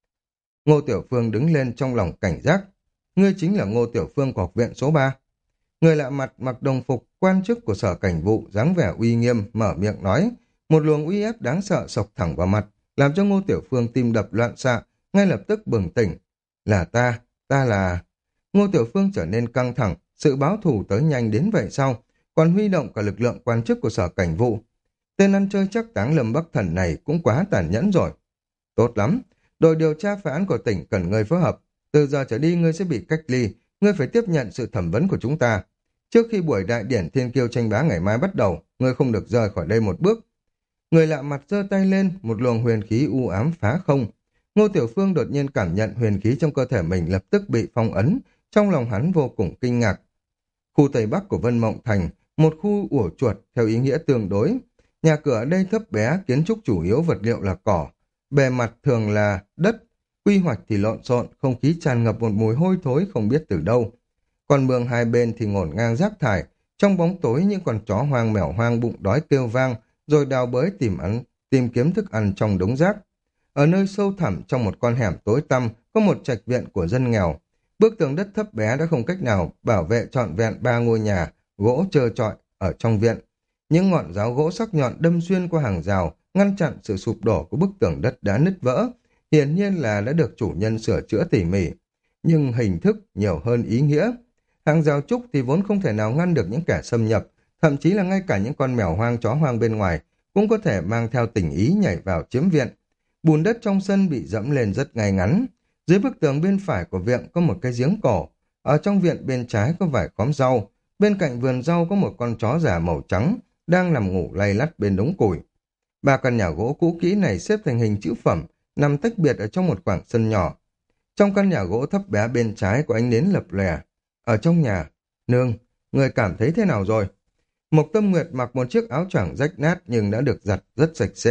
Ngô Tiểu Phương đứng lên trong lòng cảnh giác. Ngươi chính là Ngô Tiểu Phương của học viện số ba. Người lạ mặt mặc đồng phục, quan chức của sở cảnh vụ, dáng vẻ uy nghiêm, mở miệng nói. Một luồng uy ép đáng sợ sộc thẳng vào mặt, làm cho Ngô Tiểu Phương tim đập loạn xạ, ngay lập tức bừng tỉnh. Là ta, ta là... Ngô Tiểu Phương trở nên căng thẳng, sự báo thù tới nhanh đến vậy sao? Còn huy động cả lực lượng quan chức của sở cảnh vụ. Tên ăn chơi chắc táng Lâm Bắc Thần này cũng quá tàn nhẫn rồi. Tốt lắm, đội điều tra phá án của tỉnh cần ngươi phối hợp. Từ giờ trở đi ngươi sẽ bị cách ly, ngươi phải tiếp nhận sự thẩm vấn của chúng ta. Trước khi buổi đại điển Thiên Kiêu tranh bá ngày mai bắt đầu, ngươi không được rời khỏi đây một bước. Người lạ mặt giơ tay lên, một luồng huyền khí u ám phá không. Ngô Tiểu Phương đột nhiên cảm nhận huyền khí trong cơ thể mình lập tức bị phong ấn, trong lòng hắn vô cùng kinh ngạc. Khu Tây Bắc của Vân Mộng Thành, một khu ổ chuột theo ý nghĩa tương đối. Nhà cửa ở đây thấp bé, kiến trúc chủ yếu vật liệu là cỏ, bề mặt thường là đất, quy hoạch thì lộn xộn, không khí tràn ngập một mùi hôi thối không biết từ đâu. Còn mương hai bên thì ngổn ngang rác thải, trong bóng tối những con chó hoang mèo hoang bụng đói kêu vang, rồi đào bới tìm ăn, tìm kiếm thức ăn trong đống rác. Ở nơi sâu thẳm trong một con hẻm tối tăm có một trạch viện của dân nghèo. Bức tường đất thấp bé đã không cách nào bảo vệ trọn vẹn ba ngôi nhà, gỗ trơ trọi ở trong viện. Những ngọn giáo gỗ sắc nhọn đâm xuyên qua hàng rào, ngăn chặn sự sụp đổ của bức tường đất đã nứt vỡ. Hiển nhiên là đã được chủ nhân sửa chữa tỉ mỉ, nhưng hình thức nhiều hơn ý nghĩa. Hàng rào trúc thì vốn không thể nào ngăn được những kẻ xâm nhập, thậm chí là ngay cả những con mèo hoang chó hoang bên ngoài cũng có thể mang theo tình ý nhảy vào chiếm viện. Bùn đất trong sân bị dẫm lên rất ngay ngắn. Dưới bức tường bên phải của viện có một cái giếng cổ. Ở trong viện bên trái có vài khóm rau. Bên cạnh vườn rau có một con chó già màu trắng đang nằm ngủ lay lắt bên đống củi. Ba căn nhà gỗ cũ kỹ này xếp thành hình chữ phẩm, nằm tách biệt ở trong một khoảng sân nhỏ. Trong căn nhà gỗ thấp bé bên trái có ánh nến lập lòe. Ở trong nhà, nương, người cảm thấy thế nào rồi? Mộc Tâm Nguyệt mặc một chiếc áo choàng rách nát nhưng đã được giặt rất sạch sẽ,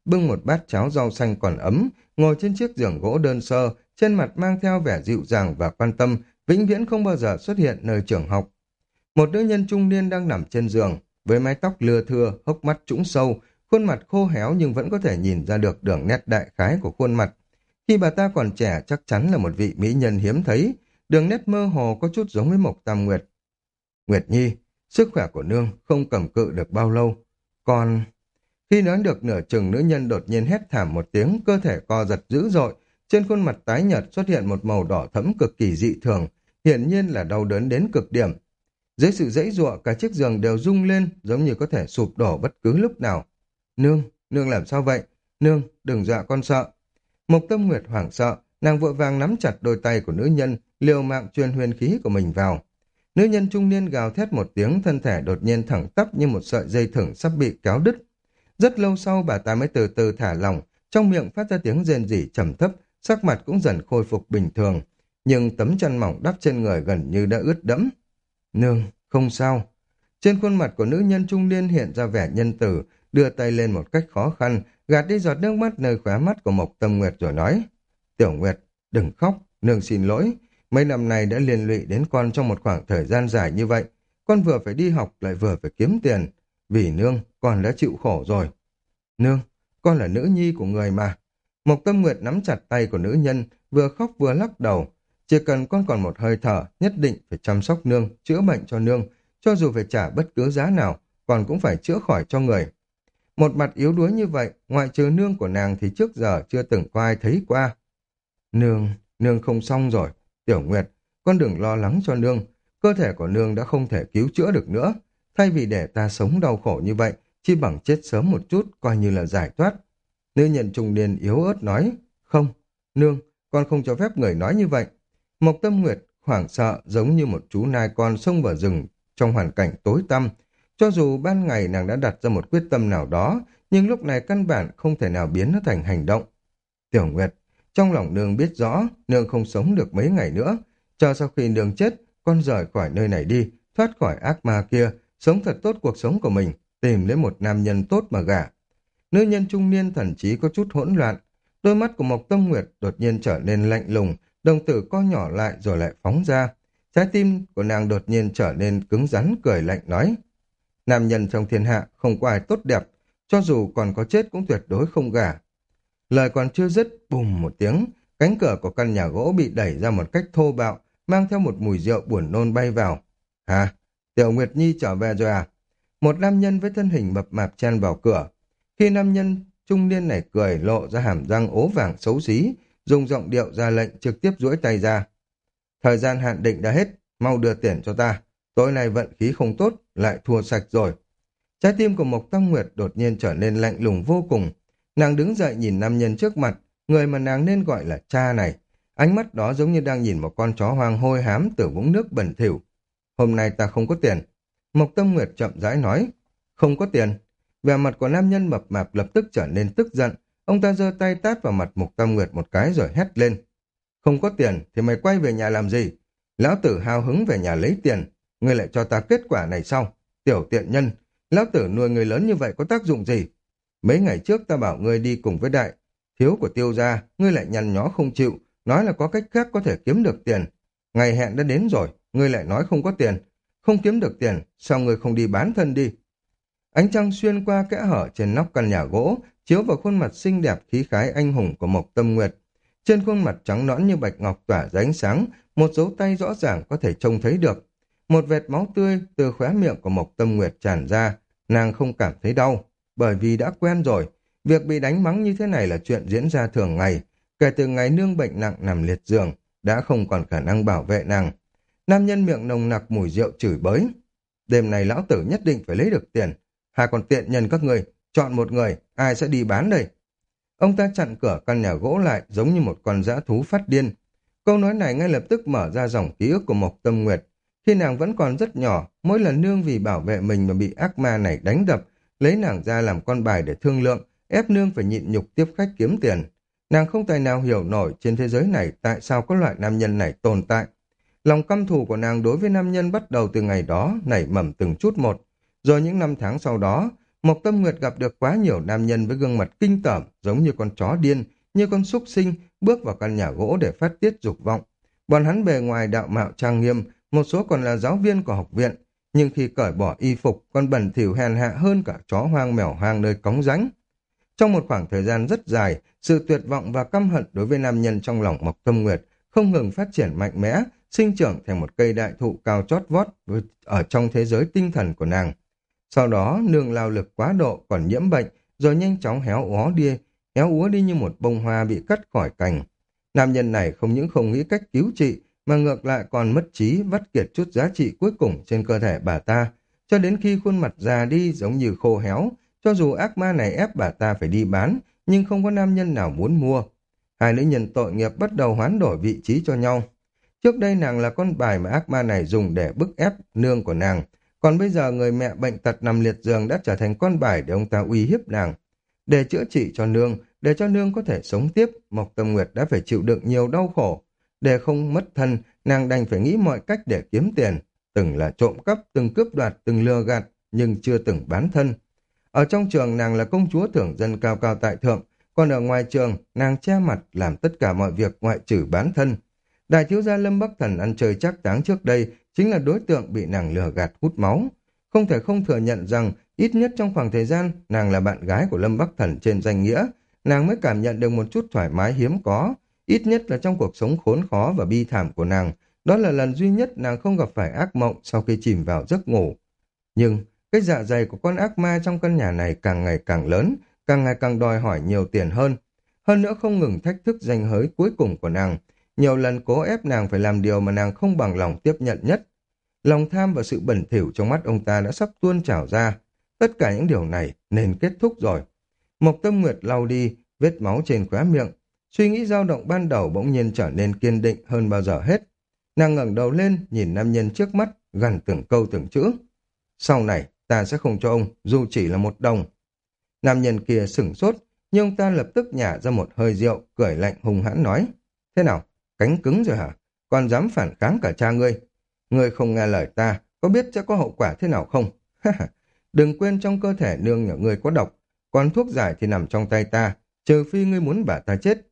bưng một bát cháo rau xanh còn ấm, ngồi trên chiếc giường gỗ đơn sơ, trên mặt mang theo vẻ dịu dàng và quan tâm, vĩnh viễn không bao giờ xuất hiện nơi trường học. Một nữ nhân trung niên đang nằm trên giường, với mái tóc lưa thưa, hốc mắt trũng sâu, khuôn mặt khô héo nhưng vẫn có thể nhìn ra được đường nét đại khái của khuôn mặt. Khi bà ta còn trẻ chắc chắn là một vị mỹ nhân hiếm thấy, đường nét mơ hồ có chút giống với Mộc Tam Nguyệt. Nguyệt Nhi, sức khỏe của nương không cầm cự được bao lâu. Còn... Khi nói được nửa chừng, nữ nhân đột nhiên hét thảm một tiếng, cơ thể co giật dữ dội, trên khuôn mặt tái nhợt xuất hiện một màu đỏ thẫm cực kỳ dị thường, hiển nhiên là đau đớn đến cực điểm. Dưới sự giãy giụa, cả chiếc giường đều rung lên, giống như có thể sụp đổ bất cứ lúc nào. Nương, nương làm sao vậy? Nương, đừng dọa con sợ. Mộc Tâm Nguyệt hoảng sợ, nàng vội vàng nắm chặt đôi tay của nữ nhân, liều mạng truyền huyền khí của mình vào. Nữ nhân trung niên gào thét một tiếng, thân thể đột nhiên thẳng tắp như một sợi dây thừng sắp bị kéo đứt. Rất lâu sau bà ta mới từ từ thả lỏng, trong miệng phát ra tiếng rên rỉ trầm thấp, sắc mặt cũng dần khôi phục bình thường, nhưng tấm chăn mỏng đắp trên người gần như đã ướt đẫm. Nương, không sao. Trên khuôn mặt của nữ nhân trung niên hiện ra vẻ nhân từ, đưa tay lên một cách khó khăn, gạt đi giọt nước mắt nơi khóe mắt của Mộc Tâm Nguyệt rồi nói: Tiểu Nguyệt, đừng khóc, nương xin lỗi. Mấy năm nay đã liên lụy đến con trong một khoảng thời gian dài như vậy. Con vừa phải đi học lại vừa phải kiếm tiền. Vì nương, con đã chịu khổ rồi. Nương, con là nữ nhi của người mà. Mộc Tâm Nguyệt nắm chặt tay của nữ nhân, vừa khóc vừa lắc đầu. Chỉ cần con còn một hơi thở, nhất định phải chăm sóc nương, chữa bệnh cho nương. Cho dù phải trả bất cứ giá nào, con cũng phải chữa khỏi cho người. Một mặt yếu đuối như vậy, ngoại trừ nương của nàng thì trước giờ chưa từng có ai thấy qua. Nương, nương không xong rồi. Tiểu Nguyệt, con đừng lo lắng cho nương. Cơ thể của nương đã không thể cứu chữa được nữa. Thay vì để ta sống đau khổ như vậy, chi bằng chết sớm một chút, coi như là giải thoát. Nữ nhân trung niên yếu ớt nói: Không, nương, con không cho phép người nói như vậy. Mộc Tâm Nguyệt hoảng sợ giống như một chú nai con xông vào rừng trong hoàn cảnh tối tăm. Cho dù ban ngày nàng đã đặt ra một quyết tâm nào đó, nhưng lúc này căn bản không thể nào biến nó thành hành động. Tiểu Nguyệt, trong lòng nương biết rõ, nương không sống được mấy ngày nữa. Chờ sau khi nương chết, con rời khỏi nơi này đi, thoát khỏi ác ma kia, sống thật tốt cuộc sống của mình, tìm lấy một nam nhân tốt mà gả. Nữ nhân trung niên thậm chí có chút hỗn loạn. Đôi mắt của Mộc Tâm Nguyệt đột nhiên trở nên lạnh lùng, đồng tử co nhỏ lại rồi lại phóng ra. Trái tim của nàng đột nhiên trở nên cứng rắn, cười lạnh nói: Nam nhân trong thiên hạ không có ai tốt đẹp, cho dù còn có chết cũng tuyệt đối không gả. Lời còn chưa dứt, bùm một tiếng, cánh cửa của căn nhà gỗ bị đẩy ra một cách thô bạo, mang theo một mùi rượu buồn nôn bay vào. Hả? Tiểu Nguyệt Nhi trở về rồi à? Một nam nhân với thân hình mập mạp chen vào cửa. Khi nam nhân trung niên này cười, lộ ra hàm răng ố vàng xấu xí, dùng giọng điệu ra lệnh, trực tiếp duỗi tay ra. Thời gian hạn định đã hết, mau đưa tiền cho ta. Tối nay vận khí không tốt, lại thua sạch rồi. Trái tim của Mộc Tam Nguyệt đột nhiên trở nên lạnh lùng vô cùng. Nàng đứng dậy nhìn nam nhân trước mặt, người mà nàng nên gọi là cha này. Ánh mắt đó giống như đang nhìn một con chó hoang hôi hám từ vũng nước bẩn thỉu. Hôm nay ta không có tiền. Mộc Tâm Nguyệt chậm rãi nói. Không có tiền. Vẻ mặt của nam nhân mập mạp lập tức trở nên tức giận. Ông ta giơ tay tát vào mặt Mộc Tâm Nguyệt một cái rồi hét lên. Không có tiền thì mày quay về nhà làm gì? Lão tử hào hứng về nhà lấy tiền. Ngươi lại cho ta kết quả này sau. Tiểu tiện nhân, lão tử nuôi người lớn như vậy có tác dụng gì? Mấy ngày trước ta bảo ngươi đi cùng với đại thiếu của Tiêu gia, ngươi lại nhăn nhó không chịu, nói là có cách khác có thể kiếm được tiền. Ngày hẹn đã đến rồi, ngươi lại nói không có tiền. Không kiếm được tiền, sao ngươi không đi bán thân đi? Ánh trăng xuyên qua kẽ hở trên nóc căn nhà gỗ, chiếu vào khuôn mặt xinh đẹp khí khái anh hùng của Mộc Tâm Nguyệt. Trên khuôn mặt trắng nõn như bạch ngọc tỏa ra ánh sáng, một dấu tay rõ ràng có thể trông thấy được. Một vệt máu tươi từ khóe miệng của Mộc Tâm Nguyệt tràn ra, nàng không cảm thấy đau, bởi vì đã quen rồi. Việc bị đánh mắng như thế này là chuyện diễn ra thường ngày, kể từ ngày nương bệnh nặng nằm liệt giường, đã không còn khả năng bảo vệ nàng. Nam nhân miệng nồng nặc mùi rượu chửi bới. Đêm này lão tử nhất định phải lấy được tiền. Hai con tiện nhân các người, chọn một người, ai sẽ đi bán đây? Ông ta chặn cửa căn nhà gỗ lại giống như một con dã thú phát điên. Câu nói này ngay lập tức mở ra dòng ký ức của Mộc Tâm Nguyệt. Khi nàng vẫn còn rất nhỏ, mỗi lần nương vì bảo vệ mình mà bị ác ma này đánh đập, lấy nàng ra làm con bài để thương lượng, ép nương phải nhịn nhục tiếp khách kiếm tiền. Nàng không tài nào hiểu nổi trên thế giới này tại sao có loại nam nhân này tồn tại. Lòng căm thù của nàng đối với nam nhân bắt đầu từ ngày đó nảy mầm từng chút một. Rồi những năm tháng sau đó, Mộc Tâm Nguyệt gặp được quá nhiều nam nhân với gương mặt kinh tởm, giống như con chó điên, như con súc sinh, bước vào căn nhà gỗ để phát tiết dục vọng. Bọn hắn bề ngoài đạo mạo trang nghiêm, một số còn là giáo viên của học viện, nhưng khi cởi bỏ y phục còn bẩn thỉu hèn hạ hơn cả chó hoang mèo hoang nơi cống rãnh. Trong một khoảng thời gian rất dài, sự tuyệt vọng và căm hận đối với nam nhân trong lòng Mộc Tâm Nguyệt không ngừng phát triển mạnh mẽ, sinh trưởng thành một cây đại thụ cao chót vót ở trong thế giới tinh thần của nàng. Sau đó, nương lao lực quá độ còn nhiễm bệnh, rồi nhanh chóng héo úa đi, héo úa đi như một bông hoa bị cắt khỏi cành. Nam nhân này không những không nghĩ cách cứu trị, mà ngược lại còn mất trí vắt kiệt chút giá trị cuối cùng trên cơ thể bà ta, cho đến khi khuôn mặt già đi giống như khô héo. Cho dù ác ma này ép bà ta phải đi bán, nhưng không có nam nhân nào muốn mua. Hai nữ nhân tội nghiệp bắt đầu hoán đổi vị trí cho nhau. Trước đây nàng là con bài mà ác ma này dùng để bức ép nương của nàng, còn bây giờ người mẹ bệnh tật nằm liệt giường đã trở thành con bài để ông ta uy hiếp nàng. Để chữa trị cho nương, để cho nương có thể sống tiếp, Mộc Tâm Nguyệt đã phải chịu đựng nhiều đau khổ. Để không mất thân, nàng đành phải nghĩ mọi cách để kiếm tiền. Từng là trộm cắp, từng cướp đoạt, từng lừa gạt, nhưng chưa từng bán thân. Ở trong trường nàng là công chúa thưởng dân cao cao tại thượng, còn ở ngoài trường nàng che mặt làm tất cả mọi việc ngoại trừ bán thân. Đại thiếu gia Lâm Bắc Thần ăn chơi trác táng trước đây chính là đối tượng bị nàng lừa gạt hút máu. Không thể không thừa nhận rằng ít nhất trong khoảng thời gian nàng là bạn gái của Lâm Bắc Thần trên danh nghĩa, nàng mới cảm nhận được một chút thoải mái hiếm có, ít nhất là trong cuộc sống khốn khó và bi thảm của nàng. Đó là lần duy nhất nàng không gặp phải ác mộng sau khi chìm vào giấc ngủ. Nhưng cái dạ dày của con ác ma trong căn nhà này càng ngày càng lớn, càng ngày càng đòi hỏi nhiều tiền hơn. Hơn nữa không ngừng thách thức danh hới cuối cùng của nàng, nhiều lần cố ép nàng phải làm điều mà nàng không bằng lòng tiếp nhận nhất. Lòng tham và sự bẩn thỉu trong mắt ông ta đã sắp tuôn trào ra. Tất cả những điều này nên kết thúc rồi. Mộc Tâm Nguyệt lau đi vết máu trên khóe miệng. Suy nghĩ dao động ban đầu bỗng nhiên trở nên kiên định hơn bao giờ hết. Nàng ngẩng đầu lên nhìn nam nhân trước mắt, gằn từng câu từng chữ. Sau này ta sẽ không cho ông dù chỉ là một đồng. Nam nhân kia sửng sốt, nhưng ông ta lập tức nhả ra một hơi rượu, cười lạnh hung hãn nói. Thế nào? Cánh cứng rồi hả? Còn dám phản kháng cả cha ngươi? Ngươi không nghe lời ta, có biết sẽ có hậu quả thế nào không? Đừng quên trong cơ thể nương nhà ngươi có độc, còn thuốc giải thì nằm trong tay ta, trừ phi ngươi muốn bà ta chết.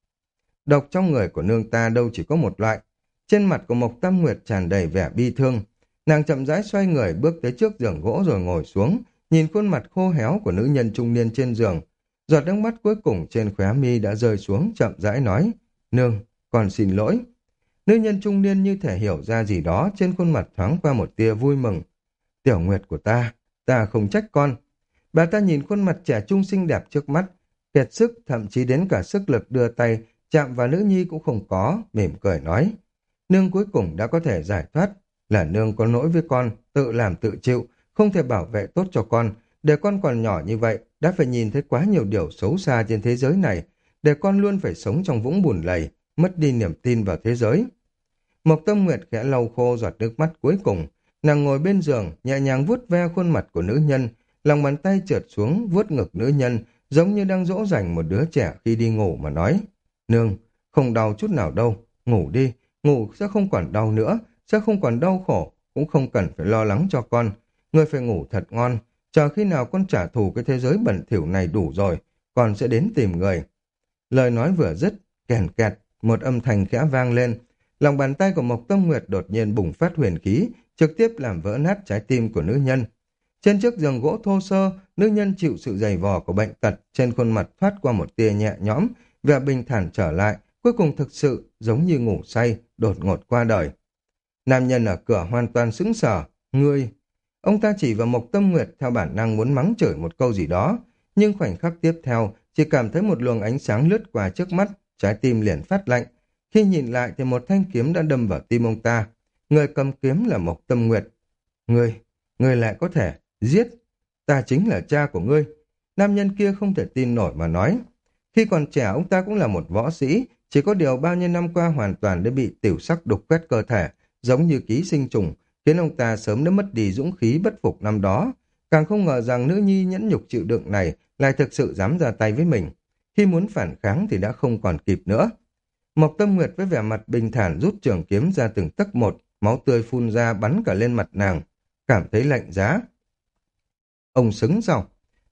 Độc trong người của nương ta đâu chỉ có một loại. Trên mặt của Mộc Tam Nguyệt tràn đầy vẻ bi thương. Nàng chậm rãi xoay người bước tới trước giường gỗ rồi ngồi xuống, nhìn khuôn mặt khô héo của nữ nhân trung niên trên giường. Giọt nước mắt cuối cùng trên khóe mi đã rơi xuống, chậm rãi nói. Nương, con xin lỗi. Nữ nhân trung niên như thể hiểu ra gì đó, trên khuôn mặt thoáng qua một tia vui mừng. Tiểu Nguyệt của ta, ta không trách con. Bà ta nhìn khuôn mặt trẻ trung xinh đẹp trước mắt, kiệt sức, thậm chí đến cả sức lực đưa tay, chạm vào nữ nhi cũng không có, mỉm cười nói. Nương cuối cùng đã có thể giải thoát, là nương có lỗi với con, tự làm tự chịu, không thể bảo vệ tốt cho con. Để con còn nhỏ như vậy, đã phải nhìn thấy quá nhiều điều xấu xa trên thế giới này, để con luôn phải sống trong vũng bùn lầy, mất đi niềm tin vào thế giới. Mộc Tâm Nguyệt khẽ lau khô giọt nước mắt cuối cùng, nàng ngồi bên giường, nhẹ nhàng vuốt ve khuôn mặt của nữ nhân, lòng bàn tay trượt xuống vuốt ngực nữ nhân, giống như đang dỗ dành một đứa trẻ khi đi ngủ mà nói. Nương, không đau chút nào đâu, ngủ đi, ngủ sẽ không còn đau nữa, sẽ không còn đau khổ, cũng không cần phải lo lắng cho con. Ngươi phải ngủ thật ngon, chờ khi nào con trả thù cái thế giới bẩn thỉu này đủ rồi, con sẽ đến tìm người. Lời nói vừa dứt, kèn kẹt, một âm thanh khẽ vang lên. Lòng bàn tay của Mộc Tâm Nguyệt đột nhiên bùng phát huyền khí, trực tiếp làm vỡ nát trái tim của nữ nhân. Trên chiếc giường gỗ thô sơ, nữ nhân chịu sự dày vò của bệnh tật, trên khuôn mặt thoát qua một tia nhẹ nhõm, vẻ bình thản trở lại, cuối cùng thực sự giống như ngủ say, đột ngột qua đời. Nam nhân ở cửa hoàn toàn sững sờ, ngươi. Ông ta chỉ vào Mộc Tâm Nguyệt theo bản năng muốn mắng chửi một câu gì đó, nhưng khoảnh khắc tiếp theo, chỉ cảm thấy một luồng ánh sáng lướt qua trước mắt, trái tim liền phát lạnh. Khi nhìn lại thì một thanh kiếm đã đâm vào tim ông ta. Người cầm kiếm là Mộc Tâm Nguyệt. Ngươi, ngươi lại có thể giết. Ta chính là cha của ngươi. Nam nhân kia không thể tin nổi mà nói. Khi còn trẻ ông ta cũng là một võ sĩ, chỉ có điều bao nhiêu năm qua hoàn toàn đã bị tiểu sắc đục khoét cơ thể, giống như ký sinh trùng, khiến ông ta sớm đã mất đi dũng khí bất phục năm đó. Càng không ngờ rằng nữ nhi nhẫn nhục chịu đựng này lại thực sự dám ra tay với mình. Khi muốn phản kháng thì đã không còn kịp nữa. Mộc Tâm Nguyệt với vẻ mặt bình thản rút trường kiếm ra từng tấc một, máu tươi phun ra bắn cả lên mặt nàng, cảm thấy lạnh giá. Ông xứng sao?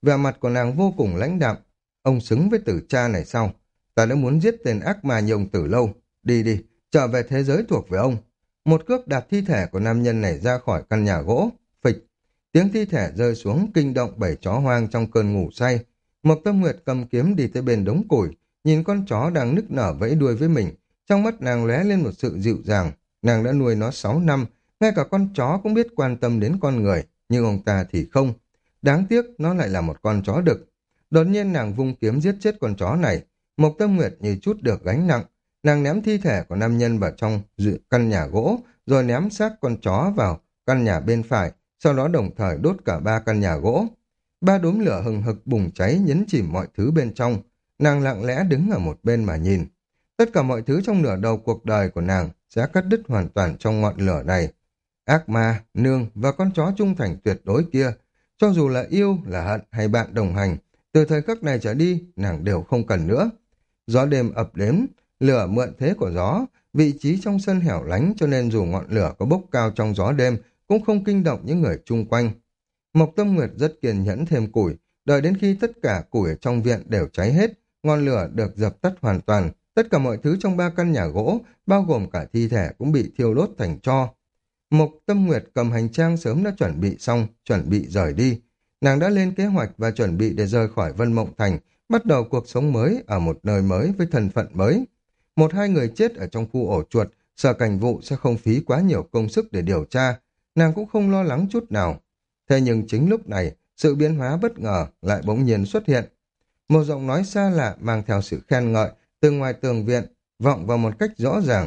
vẻ mặt của nàng vô cùng lãnh đạm. Ông xứng với tử cha này sao? Ta đã muốn giết tên ác ma như ông từ lâu. Đi đi, trở về thế giới thuộc về ông. Một cước đạp thi thể của nam nhân này ra khỏi căn nhà gỗ. Phịch, tiếng thi thể rơi xuống kinh động bảy chó hoang trong cơn ngủ say. Mộc Tâm Nguyệt cầm kiếm đi tới bên đống củi, nhìn con chó đang nức nở vẫy đuôi với mình. Trong mắt nàng lóe lên một sự dịu dàng. Nàng đã nuôi nó sáu năm, ngay cả con chó cũng biết quan tâm đến con người, nhưng ông ta thì không. Đáng tiếc nó lại là một con chó đực. Đột nhiên nàng vung kiếm giết chết con chó này. Mộc Tâm Nguyệt như chút được gánh nặng. Nàng ném thi thể của nam nhân vào trong căn nhà gỗ, rồi ném xác con chó vào căn nhà bên phải, sau đó đồng thời đốt cả ba căn nhà gỗ. Ba đốm lửa hừng hực bùng cháy nhấn chìm mọi thứ bên trong. Nàng lặng lẽ đứng ở một bên mà nhìn. Tất cả mọi thứ trong nửa đầu cuộc đời của nàng sẽ cắt đứt hoàn toàn trong ngọn lửa này. Ác ma, nương và con chó trung thành tuyệt đối kia, cho dù là yêu, là hận hay bạn đồng hành, từ thời khắc này trở đi, nàng đều không cần nữa. Gió đêm ập đến, lửa mượn thế của gió, vị trí trong sân hẻo lánh cho nên dù ngọn lửa có bốc cao trong gió đêm cũng không kinh động những người chung quanh. Mộc Tâm Nguyệt rất kiên nhẫn thêm củi, đợi đến khi tất cả củi ở trong viện đều cháy hết, ngọn lửa được dập tắt hoàn toàn, tất cả mọi thứ trong ba căn nhà gỗ, bao gồm cả thi thể cũng bị thiêu đốt thành tro. Mộc Tâm Nguyệt cầm hành trang sớm đã chuẩn bị xong, chuẩn bị rời đi. Nàng đã lên kế hoạch và chuẩn bị để rời khỏi Vân Mộng Thành, bắt đầu cuộc sống mới ở một nơi mới với thân phận mới. Một hai người chết ở trong khu ổ chuột, Sở Cảnh Vụ sẽ không phí quá nhiều công sức để điều tra, nàng cũng không lo lắng chút nào. Thế nhưng chính lúc này, sự biến hóa bất ngờ lại bỗng nhiên xuất hiện. Một giọng nói xa lạ mang theo sự khen ngợi từ ngoài tường viện, vọng vào một cách rõ ràng.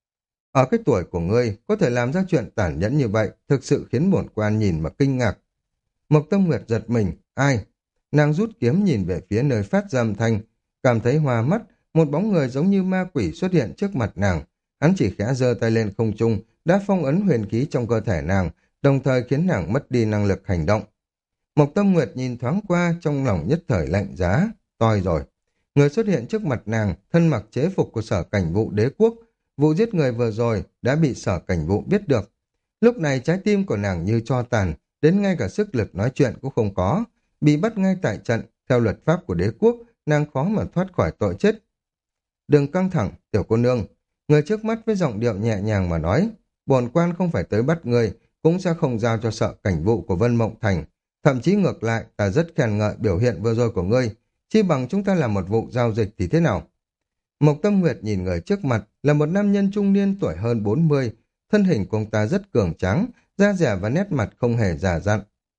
Ở cái tuổi của ngươi, có thể làm ra chuyện tàn nhẫn như vậy, thực sự khiến bổn quan nhìn mà kinh ngạc. Mộc Tâm Nguyệt giật mình, ai? Nàng rút kiếm nhìn về phía nơi phát ra âm thanh, cảm thấy hoa mắt, một bóng người giống như ma quỷ xuất hiện trước mặt nàng. Hắn chỉ khẽ giơ tay lên không trung, đã phong ấn huyền khí trong cơ thể nàng, đồng thời khiến nàng mất đi năng lực hành động. Mộc Tâm Nguyệt nhìn thoáng qua, trong lòng nhất thời lạnh giá, toi rồi. Người xuất hiện trước mặt nàng, thân mặc chế phục của Sở Cảnh Vụ đế quốc, vụ giết người vừa rồi đã bị Sở Cảnh Vụ biết được. Lúc này trái tim của nàng như tro tàn, đến ngay cả sức lực nói chuyện cũng không có, bị bắt ngay tại trận, theo luật pháp của đế quốc, nàng khó mà thoát khỏi tội chết. Đừng căng thẳng, tiểu cô nương. Người trước mắt với giọng điệu nhẹ nhàng mà nói, bổn quan không phải tới bắt người, cũng sẽ không giao cho Sở Cảnh Vụ của Vân Mộng Thành. Thậm chí ngược lại, ta rất khen ngợi biểu hiện vừa rồi của ngươi, chi bằng chúng ta làm một vụ giao dịch thì thế nào? Mộc Tâm Nguyệt nhìn người trước mặt là một nam nhân trung niên tuổi hơn bốn mươi, thân hình của ông ta rất cường tráng, da dẻ và nét mặt không hề già dặn.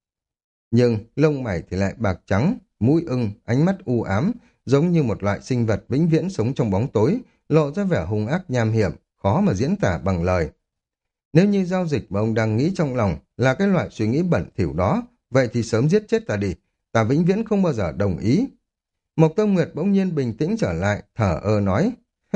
Nhưng lông mày thì lại bạc trắng, mũi ưng, ánh mắt u ám, giống như một loại sinh vật vĩnh viễn sống trong bóng tối, lộ ra vẻ hung ác nham hiểm, khó mà diễn tả bằng lời. Nếu như giao dịch mà ông đang nghĩ trong lòng là cái loại suy nghĩ bẩn thỉu đó, vậy thì sớm giết chết ta đi, ta vĩnh viễn không bao giờ đồng ý. Mộc Tâm Nguyệt bỗng nhiên bình tĩnh trở lại, thở ơ nói,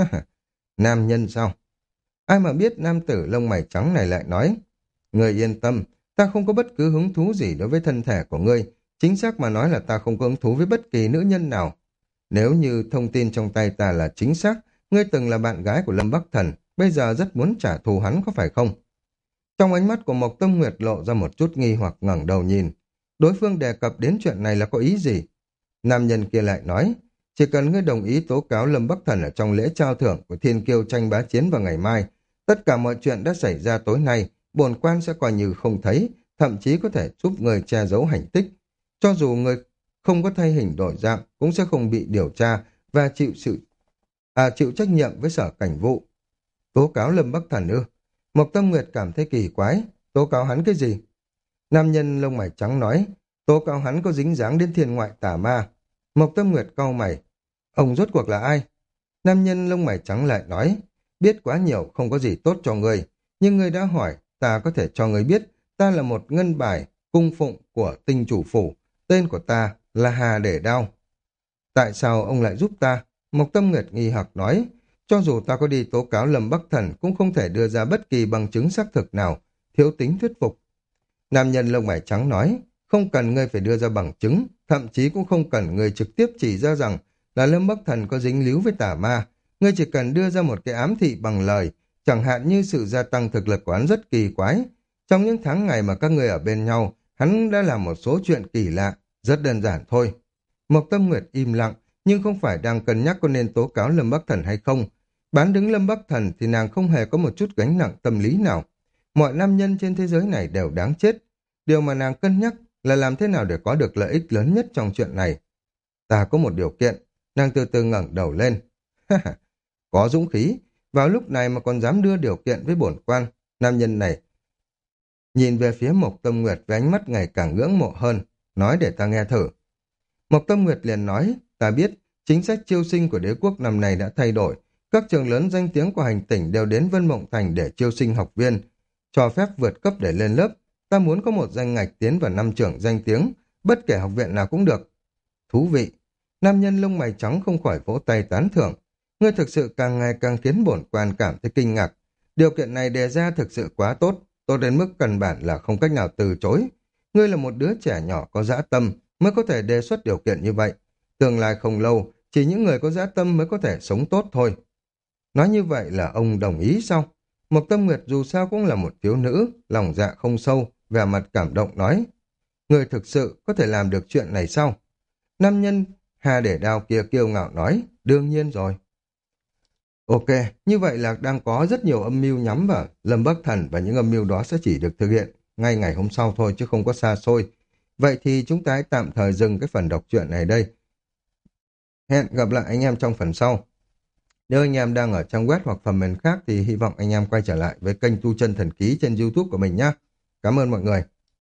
nam nhân sao? Ai mà biết nam tử lông mày trắng này lại nói, người yên tâm, ta không có bất cứ hứng thú gì đối với thân thể của ngươi, chính xác mà nói là ta không có hứng thú với bất kỳ nữ nhân nào. Nếu như thông tin trong tay ta là chính xác, ngươi từng là bạn gái của Lâm Bắc Thần, bây giờ rất muốn trả thù hắn có phải không? Trong ánh mắt của Mộc Tâm Nguyệt lộ ra một chút nghi hoặc ngẩng đầu nhìn. Đối phương đề cập đến chuyện này là có ý gì? Nam nhân kia lại nói, chỉ cần ngươi đồng ý tố cáo Lâm Bắc Thần ở trong lễ trao thưởng của Thiên Kiêu tranh bá chiến vào ngày mai, tất cả mọi chuyện đã xảy ra tối nay, bổn quan sẽ coi như không thấy, thậm chí có thể giúp người che giấu hành tích. Cho dù người không có thay hình đổi dạng, cũng sẽ không bị điều tra và chịu sự à, chịu trách nhiệm với Sở Cảnh Vụ. Tố cáo Lâm Bắc Thần ư? Mộc Tâm Nguyệt cảm thấy kỳ quái, tố cáo hắn cái gì? Nam nhân lông mày trắng nói, tố cáo hắn có dính dáng đến thiên ngoại tà ma. Mộc Tâm Nguyệt cau mày, ông rốt cuộc là ai? Nam nhân lông mày trắng lại nói, biết quá nhiều không có gì tốt cho người, nhưng người đã hỏi, ta có thể cho người biết, ta là một ngân bài, cung phụng của tinh chủ phủ, tên của ta là Hà Để Đao. Tại sao ông lại giúp ta? Mộc Tâm Nguyệt nghi hoặc nói, cho dù ta có đi tố cáo Lâm Bắc Thần cũng không thể đưa ra bất kỳ bằng chứng xác thực nào, thiếu tính thuyết phục. Nam nhân lông mày trắng nói, không cần ngươi phải đưa ra bằng chứng, thậm chí cũng không cần ngươi trực tiếp chỉ ra rằng là Lâm Bắc Thần có dính líu với tà ma, ngươi chỉ cần đưa ra một cái ám thị bằng lời, chẳng hạn như sự gia tăng thực lực của hắn rất kỳ quái. Trong những tháng ngày mà các ngươi ở bên nhau, hắn đã làm một số chuyện kỳ lạ, Rất đơn giản thôi. Mộc Tâm Nguyệt im lặng, nhưng không phải đang cân nhắc có nên tố cáo Lâm Bắc Thần hay không. Bán đứng Lâm Bắc Thần thì nàng không hề có một chút gánh nặng tâm lý nào. Mọi nam nhân trên thế giới này đều đáng chết. Điều mà nàng cân nhắc là làm thế nào để có được lợi ích lớn nhất trong chuyện này. Ta có một điều kiện. Nàng từ từ ngẩng đầu lên. Có dũng khí. Vào lúc này mà còn dám đưa điều kiện với bổn quan. Nam nhân này nhìn về phía Mộc Tâm Nguyệt với ánh mắt ngày càng ngưỡng mộ hơn. Nói để ta nghe thử. Mộc Tâm Nguyệt liền nói, ta biết, chính sách chiêu sinh của đế quốc năm nay đã thay đổi. Các trường lớn danh tiếng của hành tỉnh đều đến Vân Mộng Thành để chiêu sinh học viên, cho phép vượt cấp để lên lớp. Ta muốn có một danh ngạch tiến vào năm trưởng danh tiếng, bất kể học viện nào cũng được. Thú vị. Nam nhân lông mày trắng không khỏi vỗ tay tán thưởng. Ngươi thực sự càng ngày càng khiến bổn quan cảm thấy kinh ngạc. Điều kiện này đề ra thực sự quá tốt, tốt đến mức căn bản là không cách nào từ chối. Ngươi là một đứa trẻ nhỏ có dã tâm, mới có thể đề xuất điều kiện như vậy. Tương lai không lâu, chỉ những người có dã tâm mới có thể sống tốt thôi. Nói như vậy là ông đồng ý sao? Mộc Tâm Nguyệt dù sao cũng là một thiếu nữ, lòng dạ không sâu, vẻ mặt cảm động nói. Người thực sự có thể làm được chuyện này sao? Nam nhân Hà để đao kia kiêu ngạo nói, đương nhiên rồi. Ok, như vậy là đang có rất nhiều âm mưu nhắm vào Lâm Bắc Thần và những âm mưu đó sẽ chỉ được thực hiện ngay ngày hôm sau thôi chứ không có xa xôi. Vậy thì chúng ta hãy tạm thời dừng cái phần đọc truyện này đây. Hẹn gặp lại anh em trong phần sau. Nếu anh em đang ở trang web hoặc phần mềm khác thì hy vọng anh em quay trở lại với kênh Tu Chân Thần Ký trên YouTube của mình nhé. Cảm ơn mọi người.